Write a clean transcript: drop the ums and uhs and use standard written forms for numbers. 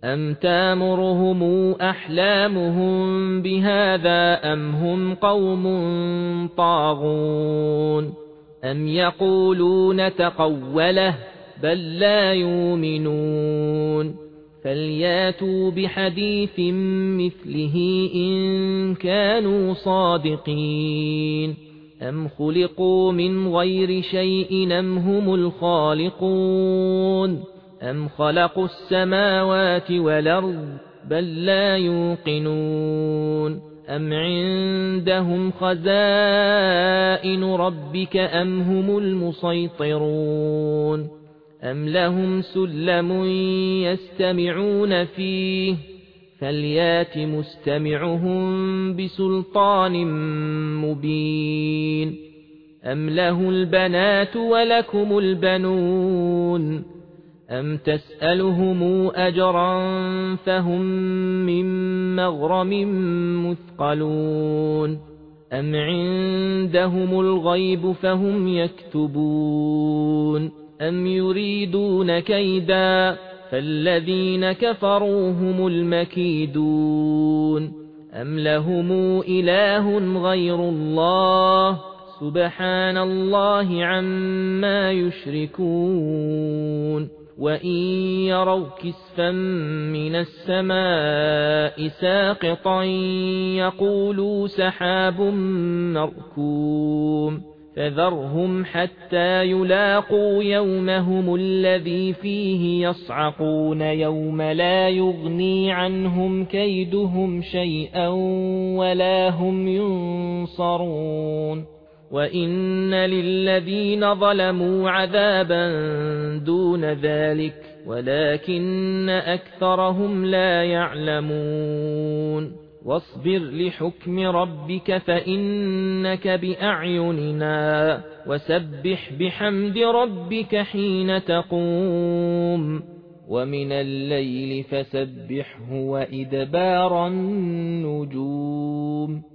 أَمْ تَأْمُرُهُمْ أَحْلَامُهُم بِهَذَا أَمْ هُمْ قَوْمٌ طَاغُونَ أَمْ يَقُولُونَ تَقَوَّلَهُ بَل لَّا يُؤْمِنُونَ فَلْيَأْتُوا بِحَدِيثٍ مِّثْلِهِ إِن كَانُوا صَادِقِينَ أَمْ خُلِقُوا مِنْ غَيْرِ شَيْءٍ أَمْ هُمُ الْخَالِقُونَ أَمْ خَلَقُوا السَّمَاوَاتِ وَالْأَرْضَ بَل لَّا يُوقِنُونَ أَمْ عِندَهُمْ خَزَائِنُ رَبِّكَ أَمْ هُمُ الْمُصَيْطِرُونَ أَمْ لَهُمْ سُلَّمٌ يَسْتَمِعُونَ فِيهِ فَلْيَأْتِ مُسْتَمِعُهُم بِسُلْطَانٍ مُّبِينٍ أَمْ لَهُ الْبَنَاتُ وَلَكُمُ الْبَنُونَ أَمْ تَسْأَلُهُمْ أَجْرًا فَهُمْ مِنْ مَغْرَمٍ مُثْقَلُونَ أَمْ عِندَهُمُ الْغَيْبُ فَهُمْ يَكْتُبُونَ أَمْ يُرِيدُونَ كَيْدًا فَالَّذِينَ كَفَرُوا هُمُ الْمَكِيدُونَ أَمْ لَهُمْ إِلَٰهٌ غَيْرُ اللَّهِ سُبْحَانَ اللَّهِ عَمَّا يُشْرِكُونَ وَإِن يَرَوْا كِسْفًا مِّنَ السَّمَاءِ سَاقِطًا يَقُولُوا سَحَابٌ مَّرْكُومٌ فَذَرْهُمْ حَتَّىٰ يُلَاقُوا يَوْمَهُمُ الَّذِي فِيهِ يَصْعَقُونَ يَوْمَ لَا يُغْنِي عَنْهُمْ كَيْدُهُمْ شَيْئًا وَلَا هُمْ يُنصَرُونَ وَإِنَّ لِلَّذِينَ ظَلَمُوا عَذَابًا دُونَ ذَلِكَ وَلَكِنَّ أَكْثَرَهُمْ لَا يَعْلَمُونَ وَاصْبِرْ لِحُكْمِ رَبِّكَ فَإِنَّكَ بِأَعْيُنِنَا وَسَبِّحْ بِحَمْدِ رَبِّكَ حِينَ تَقُومُ وَمِنَ اللَّيْلِ فَسَبِّحْهُ وَإِدْبَارَ النُّجُومِ